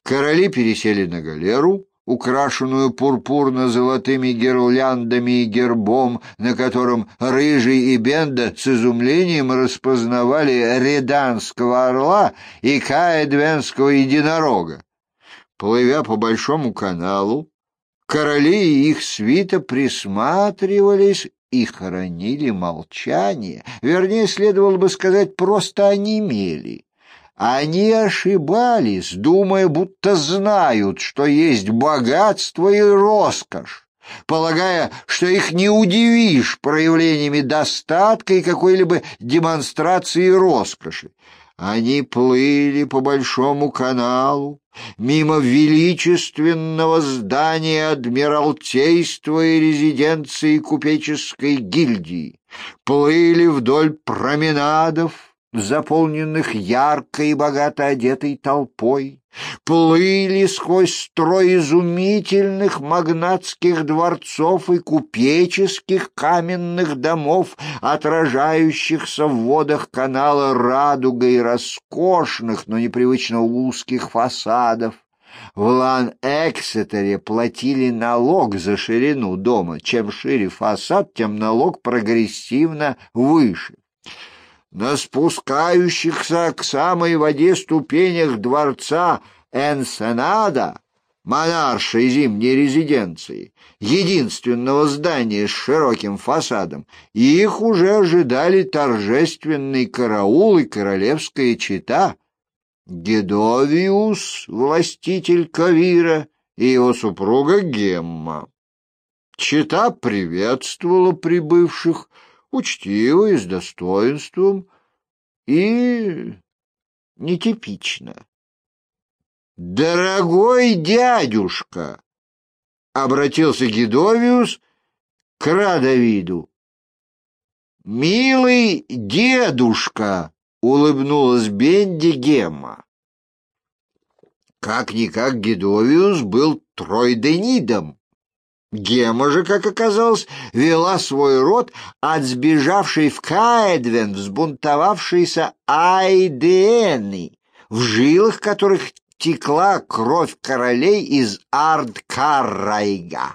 Короли пересели на галеру, украшенную пурпурно-золотыми гирляндами и гербом, на котором Рыжий и Бенда с изумлением распознавали реданского орла и каэдвенского единорога. Плывя по Большому каналу, короли и их свита присматривались и хранили молчание. Вернее, следовало бы сказать, просто онемели. Они ошибались, думая, будто знают, что есть богатство и роскошь, полагая, что их не удивишь проявлениями достатка и какой-либо демонстрации роскоши. Они плыли по Большому каналу, мимо величественного здания Адмиралтейства и резиденции купеческой гильдии, плыли вдоль променадов, заполненных ярко и богато одетой толпой, плыли сквозь строй изумительных магнатских дворцов и купеческих каменных домов, отражающихся в водах канала радугой роскошных, но непривычно узких фасадов. В Лан-Эксетере платили налог за ширину дома. Чем шире фасад, тем налог прогрессивно выше. На спускающихся к самой воде ступенях дворца Энсенада, монаршей зимней резиденции, единственного здания с широким фасадом, их уже ожидали торжественный караул и королевская чета. Гедовиус, властитель Ковира, и его супруга Гемма. Чета приветствовала прибывших учтиво и с достоинством, и нетипично. «Дорогой дядюшка!» — обратился Гедовиус к Радовиду. «Милый дедушка!» — улыбнулась Бенди Гемма. Как-никак Гедовиус был тройденидом. Гемма же, как оказалось, вела свой род от сбежавшей в Каэдвен взбунтовавшейся Айдены, в жилах которых текла кровь королей из Ардкаррайга.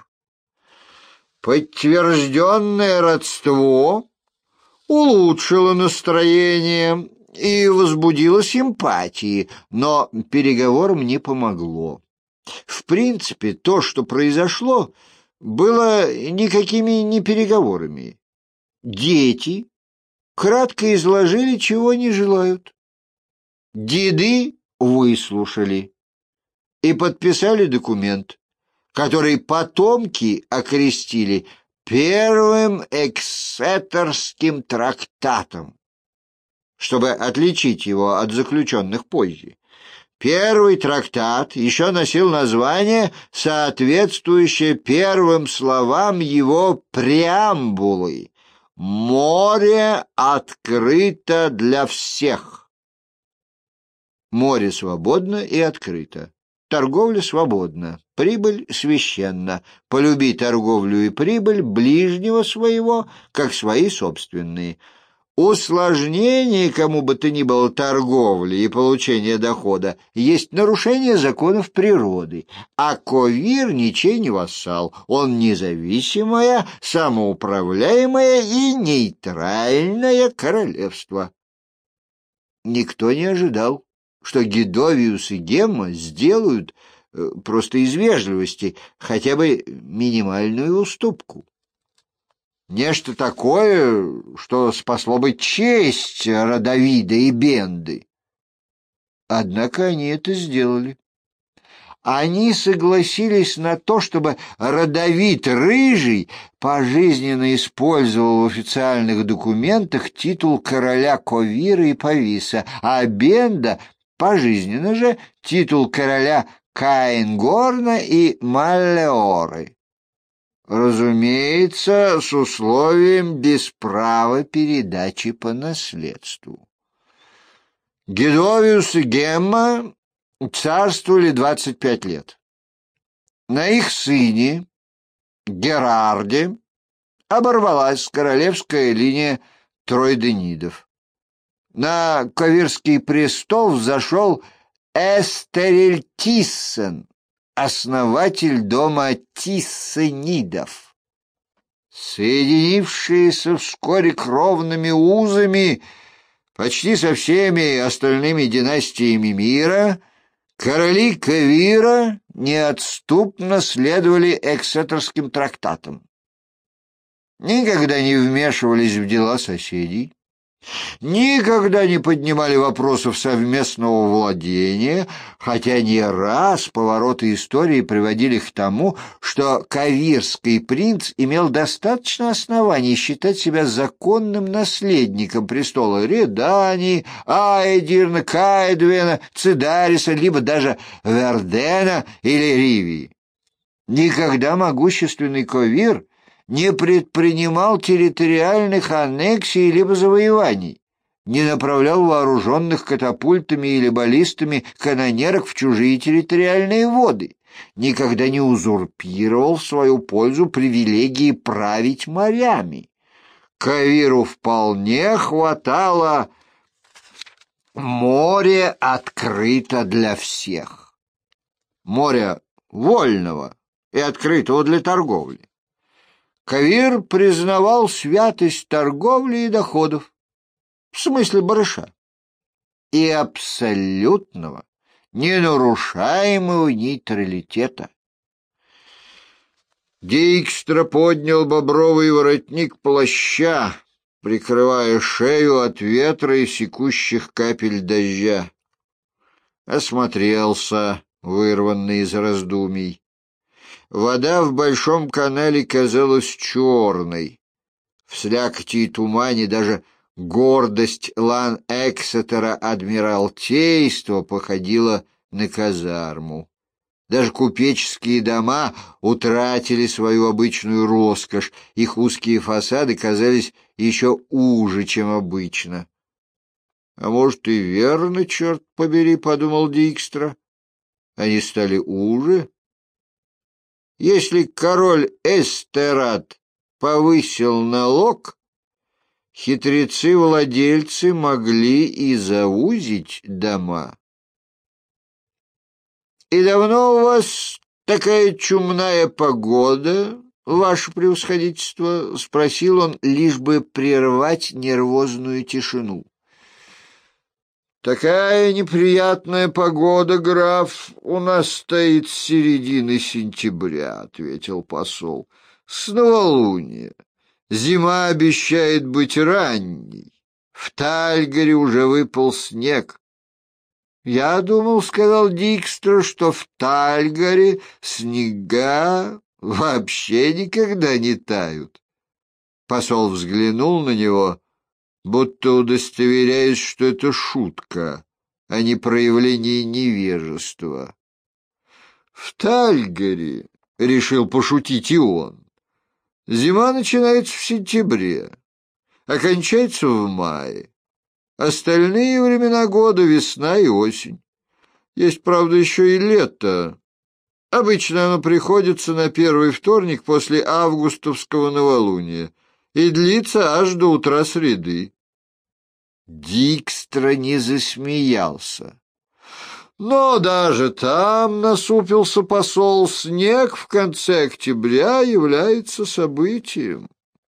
Подтвержденное родство улучшило настроение и возбудило симпатии, но переговорам не помогло. В принципе, то, что произошло, было никакими не переговорами. Дети кратко изложили, чего они желают. Деды выслушали и подписали документ, который потомки окрестили Первым Эксетерским трактатом, чтобы отличить его от заключенных позже. Первый трактат еще носил название, соответствующее первым словам его преамбулы: «Море открыто для всех». Море свободно и открыто. Торговля свободна, прибыль священна. Полюби торговлю и прибыль ближнего своего, как свои собственные. Усложнение кому бы то ни было торговли и получения дохода есть нарушение законов природы, а Ковир ничей не вассал, он независимое, самоуправляемое и нейтральное королевство. Никто не ожидал, что Гедовиус и Гемма сделают, просто из вежливости, хотя бы минимальную уступку. Нечто такое, что спасло бы честь Радовида и Бенды. Однако они это сделали. Они согласились на то, чтобы Радовид Рыжий пожизненно использовал в официальных документах титул короля Ковира и Повиса, а Бенда пожизненно же титул короля Каингорна и Маллеоры. Разумеется, с условием без права передачи по наследству. Гедовиус и Гемма царствовали 25 лет. На их сыне, Герарде, оборвалась королевская линия тройденидов. На Ковирский престол взошел Эстериль Тиссен, основатель дома Тиссенидов. Соединившиеся вскоре кровными узами почти со всеми остальными династиями мира, короли Кавира неотступно следовали Эксетерским трактатам. Никогда не вмешивались в дела соседей, никогда не поднимали вопросов совместного владения, хотя не раз повороты истории приводили к тому, что кавирский принц имел достаточно оснований считать себя законным наследником престола Редании, Аэдирна, Каэдвена, Цидариса, либо даже Вердена или Ривии. Никогда могущественный Кавир не предпринимал территориальных аннексий либо завоеваний, не направлял вооруженных катапультами или баллистами канонерок в чужие территориальные воды, никогда не узурпировал в свою пользу привилегии править морями. Кавиру вполне хватало море открыто для всех. Море вольного и открытого для торговли. Кавир признавал святость торговли и доходов, в смысле барыша, и абсолютного, ненарушаемого нейтралитета. Дикстра поднял бобровый воротник плаща, прикрывая шею от ветра и секущих капель дождя. Осмотрелся, вырванный из раздумий. Вода в большом канале казалась черной. В слякоти и тумане даже гордость Лан-Эксетера Адмиралтейства походила на казарму. Даже купеческие дома утратили свою обычную роскошь, их узкие фасады казались еще уже, чем обычно. «А может, и верно, черт побери», — подумал Дикстра. «Они стали уже?» Если король Эстерат повысил налог, хитрецы-владельцы могли и заузить дома. «И давно у вас такая чумная погода, ваше превосходительство?» — спросил он, лишь бы прервать нервозную тишину. «Такая неприятная погода, граф, у нас стоит с середины сентября», — ответил посол. «С новолуния. Зима обещает быть ранней. В Тальгаре уже выпал снег». «Я думал, — сказал Дикстра, — что в Тальгаре снега вообще никогда не тают». Посол взглянул на него, будто удостоверяясь, что это шутка, а не проявление невежества. «В Тальгаре, — решил пошутить и он, — зима начинается в сентябре, окончается в мае. Остальные времена года — весна и осень. Есть, правда, еще и лето. Обычно оно приходится на первый вторник после августовского новолуния и длится аж до утра среды». Дикстра не засмеялся. Но даже там, — насупился посол, — снег в конце октября является событием.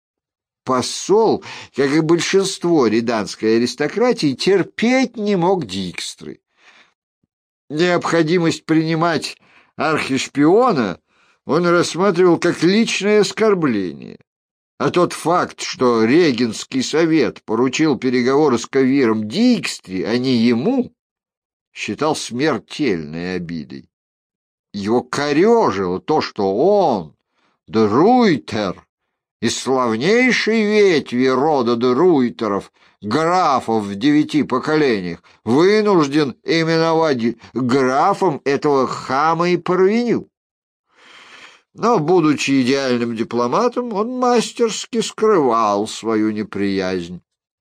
Посол, как и большинство реданской аристократии, терпеть не мог Дикстры. Необходимость принимать архишпиона он рассматривал как личное оскорбление. А тот факт, что Регенский совет поручил переговоры с Кавиром Дикстре, а не ему, считал смертельной обидой. Его корежило то, что он, де Руйтер, из славнейшей ветви рода де Руйтеров, графов в 9 поколениях, вынужден именовать графом этого хама и парвеню. Но, будучи идеальным дипломатом, он мастерски скрывал свою неприязнь.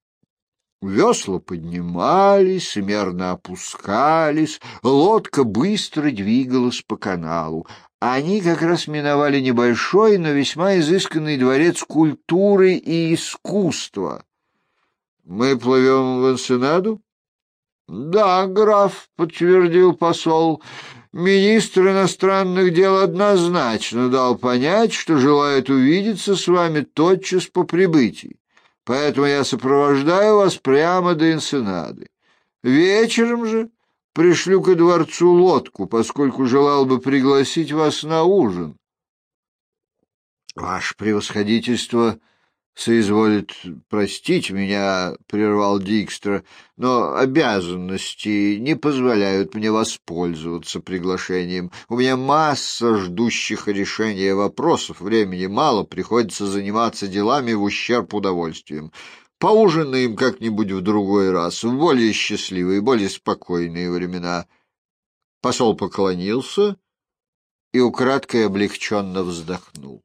Весла поднимались, мерно опускались, лодка быстро двигалась по каналу. Они как раз миновали небольшой, но весьма изысканный дворец культуры и искусства. «Мы плывем в Энсенаду?» Да, граф, — подтвердил посол, — министр иностранных дел однозначно дал понять, что желает увидеться с вами тотчас по прибытии, поэтому я сопровождаю вас прямо до Энсенады. Вечером же пришлю ко дворцу лодку, поскольку желал бы пригласить вас на ужин. Ваше превосходительство соизволит простить меня, — прервал Дикстра, — но обязанности не позволяют мне воспользоваться приглашением. У меня масса ждущих решения вопросов, времени мало, приходится заниматься делами в ущерб удовольствиям. Поужинаем как-нибудь в другой раз, в более счастливые, более спокойные времена. Посол поклонился и украдкой облегченно вздохнул.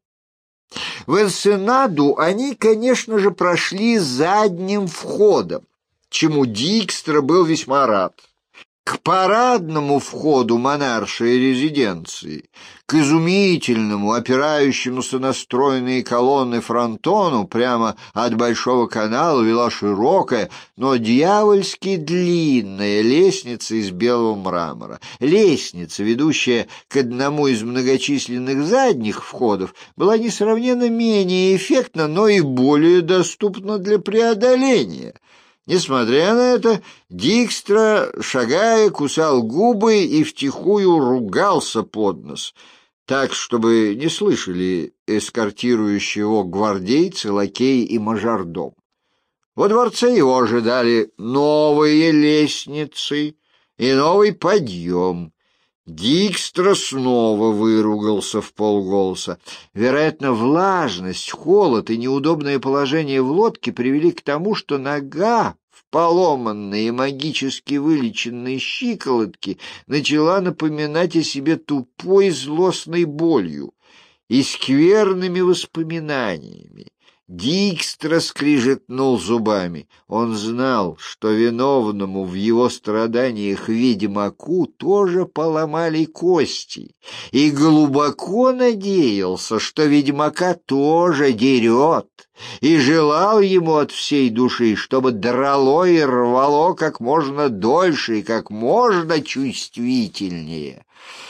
В Энсенаду они, конечно же, прошли задним входом, чему Дикстра был весьма рад. К парадному входу монаршей резиденции, к изумительному, опирающемуся на стройные колонны фронтону прямо от Большого канала вела широкая, но дьявольски длинная лестница из белого мрамора. Лестница, ведущая к одному из многочисленных задних входов, была несравненно менее эффектна, но и более доступна для преодоления. Несмотря на это, Дикстра, шагая, кусал губы и втихую ругался под нос, так, чтобы не слышали эскортирующие его гвардейцы, лакеи и мажордом. Во дворце его ожидали новые лестницы и новый подъем. Дикстра снова выругался вполголоса. Вероятно, влажность, холод и неудобное положение в лодке привели к тому, что нога в поломанные магически вылеченные щиколотки начала напоминать о себе тупой злостной болью и скверными воспоминаниями. Дикстра скрижетнул зубами. Он знал, что виновному в его страданиях ведьмаку тоже поломали кости, и глубоко надеялся, что ведьмака тоже дерет, и желал ему от всей души, чтобы драло и рвало как можно дольше и как можно чувствительнее.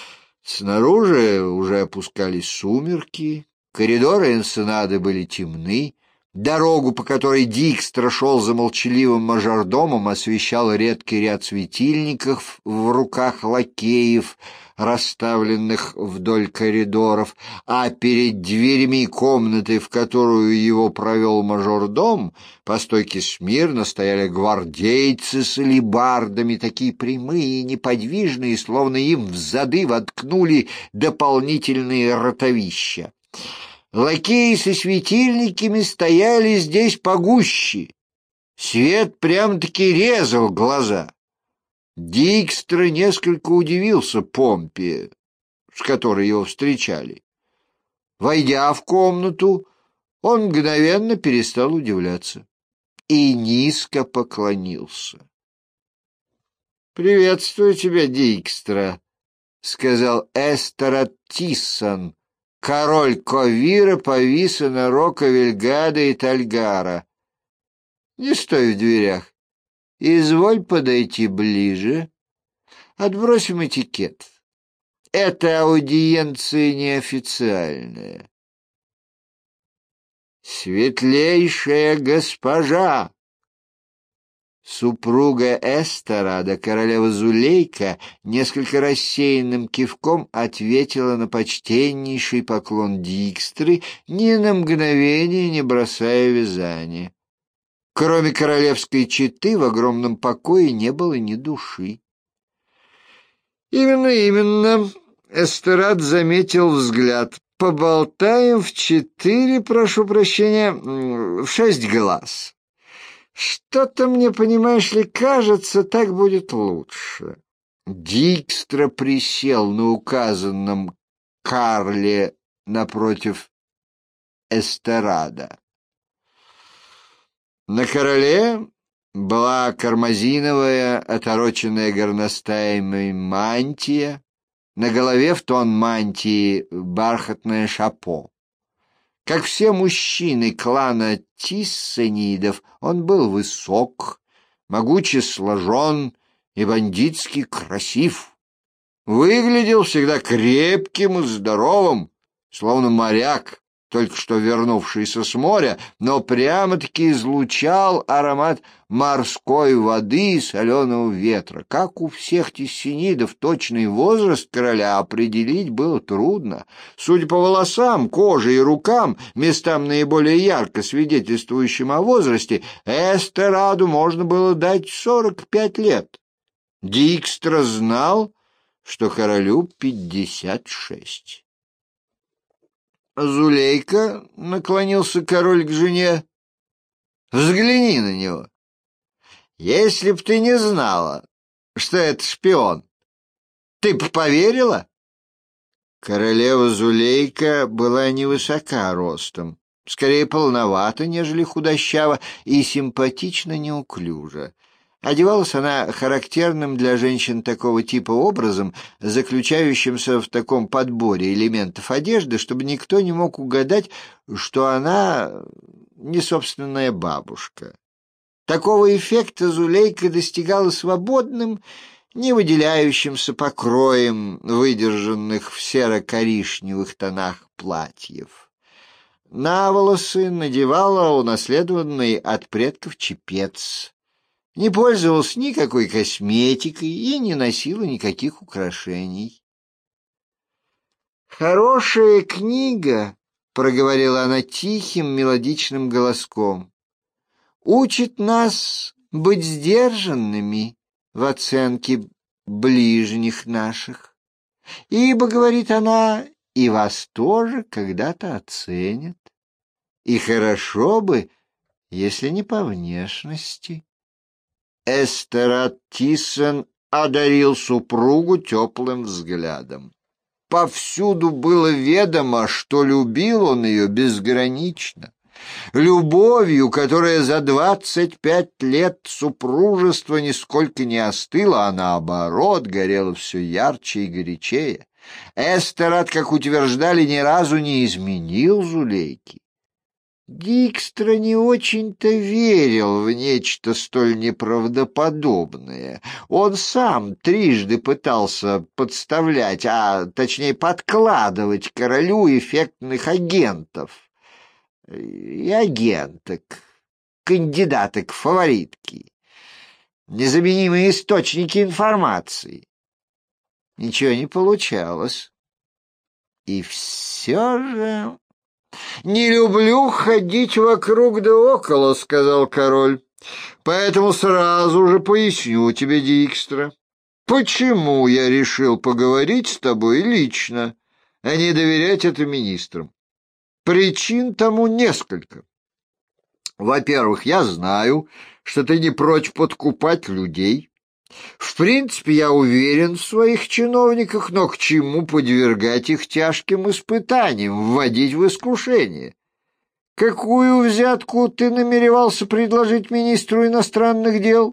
Снаружи уже опускались сумерки. Коридоры Энсенады были темны, дорогу, по которой Дикстра шел за молчаливым мажордомом, освещал редкий ряд светильников в руках лакеев, расставленных вдоль коридоров, а перед дверями комнаты, в которую его провел мажордом, по стойке смирно стояли гвардейцы с алебардами, такие прямые и неподвижные, словно им в зады воткнули дополнительные ротовища. Лакеи со светильниками стояли здесь погуще. Свет прям-таки резал глаза. Дикстра несколько удивился помпе, с которой его встречали. Войдя в комнату, он мгновенно перестал удивляться и низко поклонился. «Приветствую тебя, Дикстра», — сказал Эстерат Тиссон, король Ковира, Повисана, Рока, Вельгада и Тальгара. Не стой в дверях. Изволь подойти ближе. Отбросим этикет. Эта аудиенция неофициальная. Светлейшая госпожа! Супруга Эстерада, королева Зулейка, несколько рассеянным кивком ответила на почтеннейший поклон Дикстры, ни на мгновение не бросая вязания. Кроме королевской четы в огромном покое не было ни души. Именно, Эстерад заметил взгляд. Поболтаем в 4, прошу прощения, в 6 глаз. Что-то мне, понимаешь ли, кажется, так будет лучше. Дикстра присел на указанном карле напротив Эстерада. На короле была кармазиновая, отороченная горностаями мантия, на голове в тон мантии бархатное шапо. Как все мужчины клана Тиссанидов, он был высок, могуче сложен, и бандитски красив. Выглядел всегда крепким и здоровым, словно моряк, только что вернувшийся с моря, но прямо-таки излучал аромат морской воды и соленого ветра. Как у всех тессанидов, точный возраст короля определить было трудно. Судя по волосам, коже и рукам, местам наиболее ярко свидетельствующим о возрасте, Эстераду можно было дать 45 лет. Дикстра знал, что королю 56. «Зулейка», — наклонился король к жене, — «взгляни на него. Если б ты не знала, что это шпион, ты б поверила?» Королева Зулейка была невысока ростом, скорее полновата, нежели худощава, и симпатично неуклюжа. Одевалась она характерным для женщин такого типа образом, заключающимся в таком подборе элементов одежды, чтобы никто не мог угадать, что она не собственная бабушка. Такого эффекта Зулейка достигала свободным, не выделяющимся покроем выдержанных в серо-коричневых тонах платьев. На волосы надевала унаследованный от предков чепец. Не пользовалась никакой косметикой и не носила никаких украшений. «Хорошая книга», — проговорила она тихим мелодичным голоском, — «учит нас быть сдержанными в оценке ближних наших, ибо, — говорит она, — и вас тоже когда-то оценят, и хорошо бы, если не по внешности». Эстерад Тиссон одарил супругу теплым взглядом. Повсюду было ведомо, что любил он ее безгранично. Любовью, которая за 25 лет супружества нисколько не остыла, а наоборот горела все ярче и горячее. Эстерад, как утверждали, ни разу не изменил Зулейке. Дикстра не очень-то верил в нечто столь неправдоподобное. Он сам трижды пытался подставлять, а точнее подкладывать королю эффектных агентов и агенток, кандидаток в фаворитки, незаменимые источники информации. Ничего не получалось. И все же... «Не люблю ходить вокруг да около», — сказал король, — «поэтому сразу же поясню тебе, Дикстра, почему я решил поговорить с тобой лично, а не доверять это министрам. Причин тому несколько. Во-первых, я знаю, что ты не прочь подкупать людей. В принципе, я уверен в своих чиновниках, но к чему подвергать их тяжким испытаниям, вводить в искушение? Какую взятку ты намеревался предложить министру иностранных дел?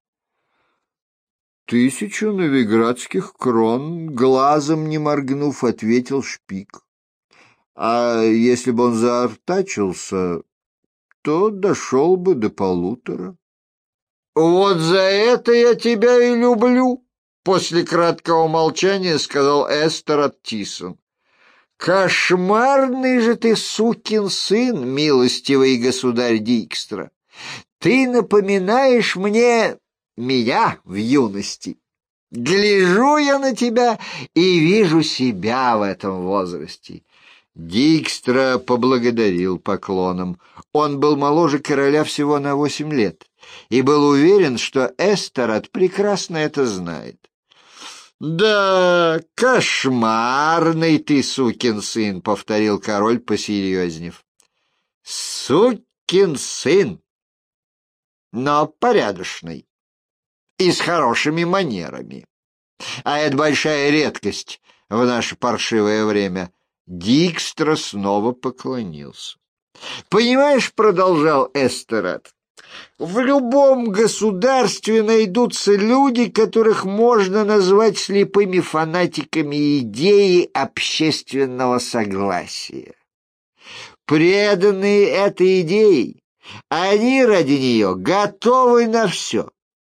1000 новиградских крон, глазом не моргнув, ответил Шпик. А если бы он заортачился, то дошел бы до 1,5. «Вот за это я тебя и люблю», — после краткого молчания сказал Эстерад Тиссон. «Кошмарный же ты сукин сын, милостивый государь Дикстра! Ты напоминаешь мне меня в юности. Гляжу я на тебя и вижу себя в этом возрасте». Дикстра поблагодарил поклоном. Он был моложе короля всего на 8 лет и был уверен, что Эстерад прекрасно это знает. «Да, кошмарный ты сукин сын», — повторил король, посерьезнев. «Сукин сын, но порядочный и с хорошими манерами. А это большая редкость в наше паршивое время». Дикстра снова поклонился. «Понимаешь, — продолжал Эстерад, — в любом государстве найдутся люди, которых можно назвать слепыми фанатиками идеи общественного согласия. Преданные этой идее, они ради нее готовы на все.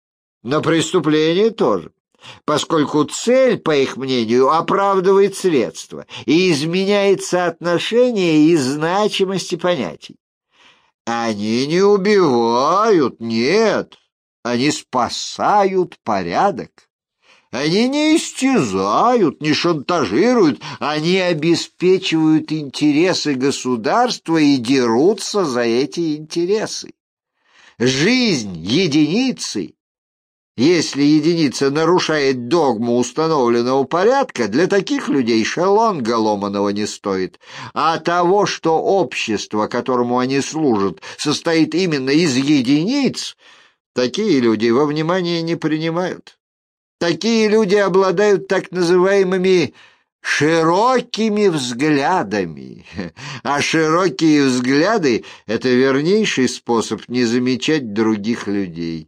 На преступление тоже, поскольку цель, по их мнению, оправдывает средства и изменяет соотношение и значимости понятий. Они не убивают, нет, они спасают порядок. Они не истязают, не шантажируют, они обеспечивают интересы государства и дерутся за эти интересы. Жизнь единицы, если единица нарушает догму установленного порядка, для таких людей шелонга ломаного не стоит. А того, что общество, которому они служат, состоит именно из единиц, такие люди во внимание не принимают. Такие люди обладают так называемыми широкими взглядами, а широкие взгляды — это вернейший способ не замечать других людей.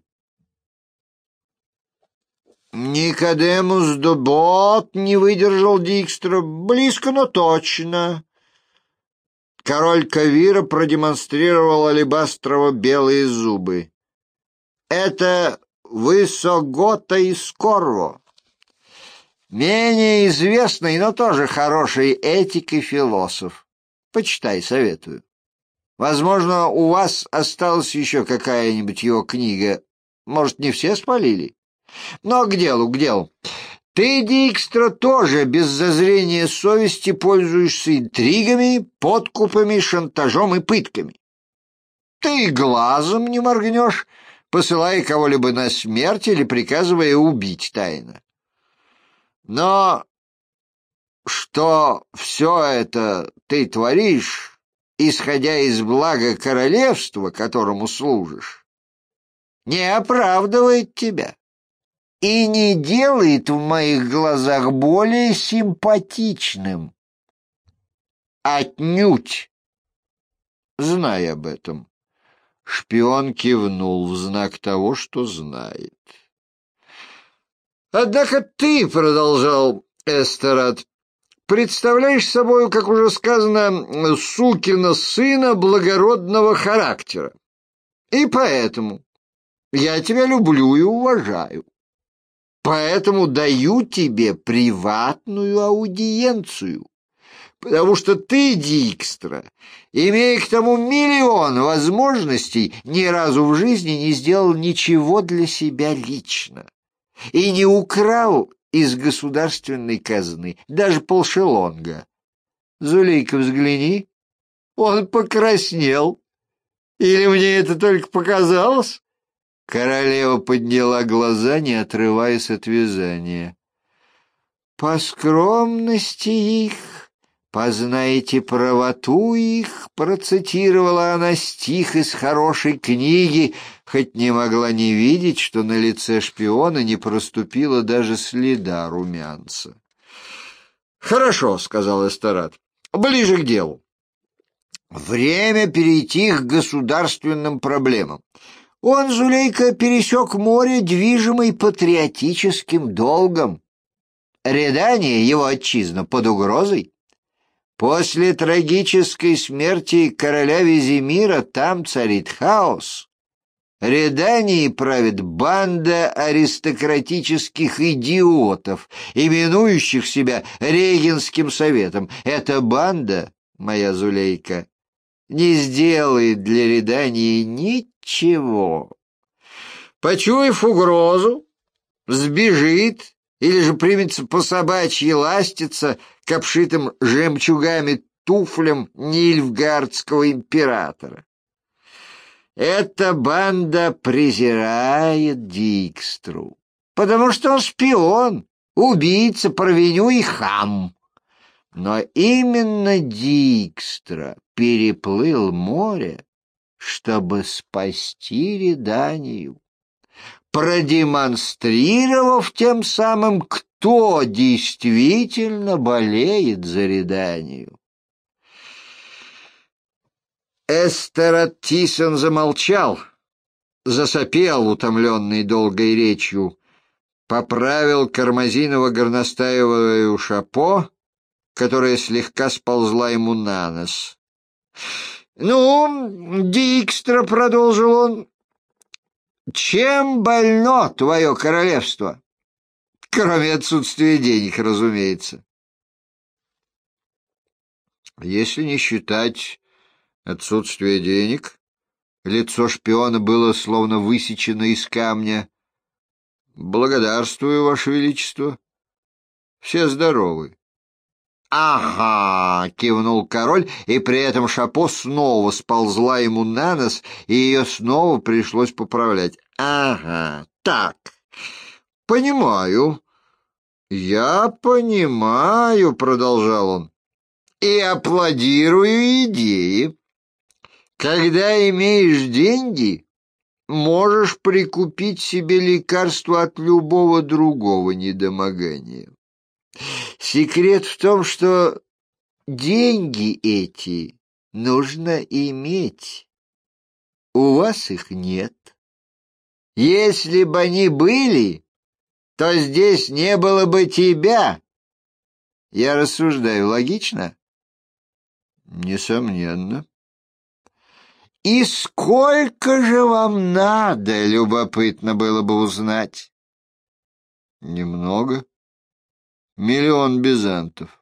Никодемус Дубот не выдержал Дикстра. Близко, но точно. Король Кавира продемонстрировал алебастрово-белые зубы. Это Высогота из Корво. Менее известный, но тоже хороший этик и философ. Почитай, советую. Возможно, у вас осталась еще какая-нибудь его книга. Может, не все спалили? Но к делу, к делу. Ты, Дикстра, тоже без зазрения совести пользуешься интригами, подкупами, шантажом и пытками. Ты глазом не моргнешь, посылая кого-либо на смерть или приказывая убить тайно. Но что все это ты творишь, исходя из блага королевства, которому служишь, не оправдывает тебя и не делает в моих глазах более симпатичным. Отнюдь. Знай об этом. Шпион кивнул в знак того, что знает. Однако ты, продолжал Эстерад, представляешь собою, как уже сказано, сукина сына благородного характера. И поэтому я тебя люблю и уважаю. Поэтому даю тебе приватную аудиенцию. Потому что ты, Дикстра, имея к тому миллион возможностей, ни разу в жизни не сделал ничего для себя лично и не украл из государственной казны даже полшелонга. Зулейка, взгляни, он покраснел. Или мне это только показалось? Королева подняла глаза, не отрываясь от вязания. По скромности их познайте правоту их, процитировала она стих из хорошей книги, хоть не могла не видеть, что на лице шпиона не проступило даже следа румянца. «Хорошо», — сказал Эстерад, — «ближе к делу. Время перейти к государственным проблемам. Он, Зулейка, пересек море, движимый патриотическим долгом. Редание, его отчизна, под угрозой. После трагической смерти короля Визимира там царит хаос. Редании правит банда аристократических идиотов, именующих себя Регенским советом. Эта банда, моя Зулейка, не сделает для Редании ничего. Почуяв угрозу, сбежит или же примется по-собачьи ластиться к обшитым жемчугами туфлям нильфгардского императора. Эта банда презирает Дикстру, потому что он шпион, убийца, провиню и хам. Но именно Дикстра переплыл море, чтобы спасти Реданию, продемонстрировав тем самым, кто действительно болеет за Реданию. Эстерад Тисон замолчал, засопел, утомленный долгой речью, поправил кармазиново-горностаевую шапо, которая слегка сползла ему на нос. «Ну, Дикстра», — продолжил он, чем больно твое королевство? Кроме отсутствия денег, разумеется. Если не считать отсутствие денег, лицо шпиона было словно высечено из камня. Благодарствую, Ваше Величество. Все здоровы. «Ага!» — кивнул король, и при этом шапо снова сползла ему на нос, и ее снова пришлось поправлять. «Ага, так, понимаю, я понимаю», — продолжал он, — «и аплодирую идее. Когда имеешь деньги, можешь прикупить себе лекарство от любого другого недомогания. Секрет в том, что деньги эти нужно иметь. У вас их нет. Если бы они были, то здесь не было бы тебя. Я рассуждаю логично? Несомненно. И сколько же вам надо, любопытно было бы узнать? Немного. 1 000 000 бизантов.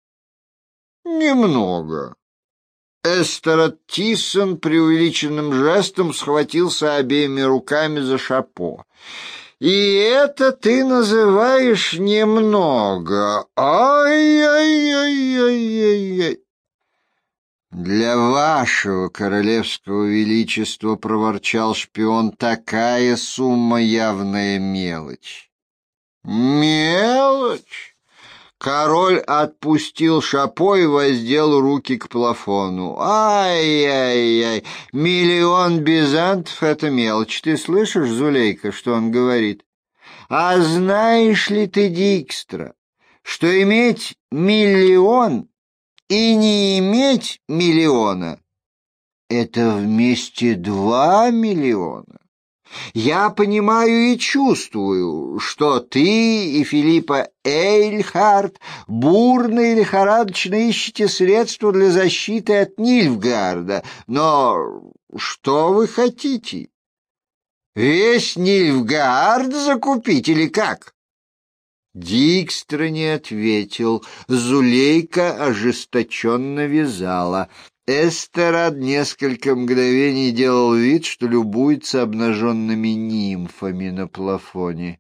Немного. Эстерад Тиссон преувеличенным жестом схватился обеими руками за шапо. «И это ты называешь немного? Ай-яй-яй-яй-яй!» «Для вашего королевского величества, — проворчал шпион, — такая сумма явная мелочь». «Мелочь?» Король отпустил шапо и воздел руки к плафону. «Ай-яй-яй! 1 000 000 бизантов — это мелочь. Ты слышишь, Зулейка, что он говорит? А знаешь ли ты, Дикстра, что иметь 1 000 000 и не иметь 1 000 000 — это вместе 2 миллиона? Я понимаю и чувствую, что ты и Филиппа Эйльхарт бурно и лихорадочно ищете средства для защиты от Нильфгарда. Но что вы хотите? Весь Нильфгард закупить или как?» Дикстра не ответил. Зулейка ожесточенно вязала. Эстерад несколько мгновений делал вид, что любуется обнаженными нимфами на плафоне.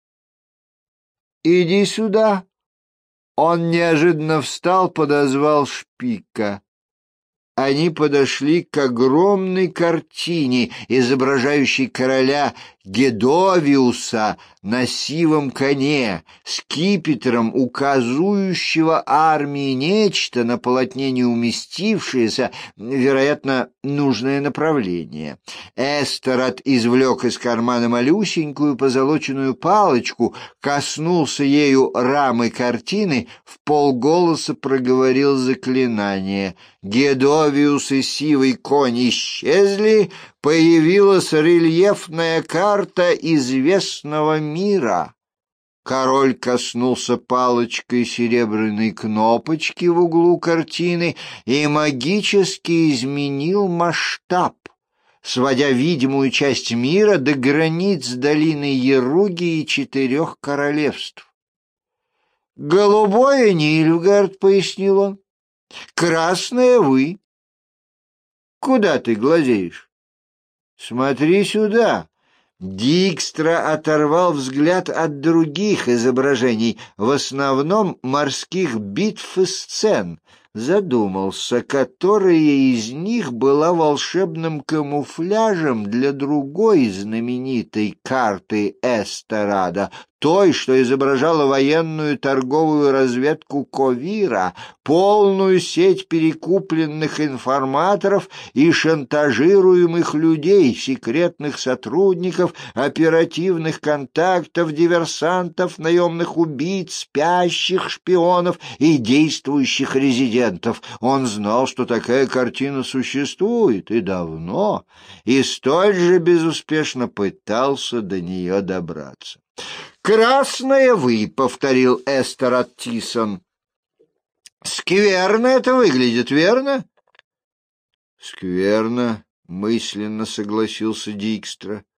«Иди сюда!» Он неожиданно встал, подозвал Шпика. Они подошли к огромной картине, изображающей короля Гедовиуса на сивом коне, скипетром, указующего армии нечто, на полотне не уместившееся, вероятно, нужное направление. Эстерад извлек из кармана малюсенькую позолоченную палочку, коснулся ею рамы картины, вполголоса проговорил заклинание. Гедовиус и сивый конь исчезли, появилась рельефная карта известного мира. Король коснулся палочкой серебряной кнопочки в углу картины и магически изменил масштаб, сводя видимую часть мира до границ долины Яруги и 4 королевств. «Голубое Нильфгард», — пояснил он, — «красное вы». «Куда ты глазеешь?» «Смотри сюда». Дикстра оторвал взгляд от других изображений, в основном морских битв и сцен. Задумался, которая из них была волшебным камуфляжем для другой знаменитой карты Эстерада, той, что изображала военную торговую разведку Ковира, полную сеть перекупленных информаторов и шантажируемых людей, секретных сотрудников, оперативных контактов, диверсантов, наемных убийц, спящих шпионов и действующих резидентов. Он знал, что такая картина существует, и давно, и столь же безуспешно пытался до нее добраться. «Красное вы», — повторил Эстерад Тиссон. «Скверно это выглядит, верно?» «Скверно», — мысленно согласился Дикстра.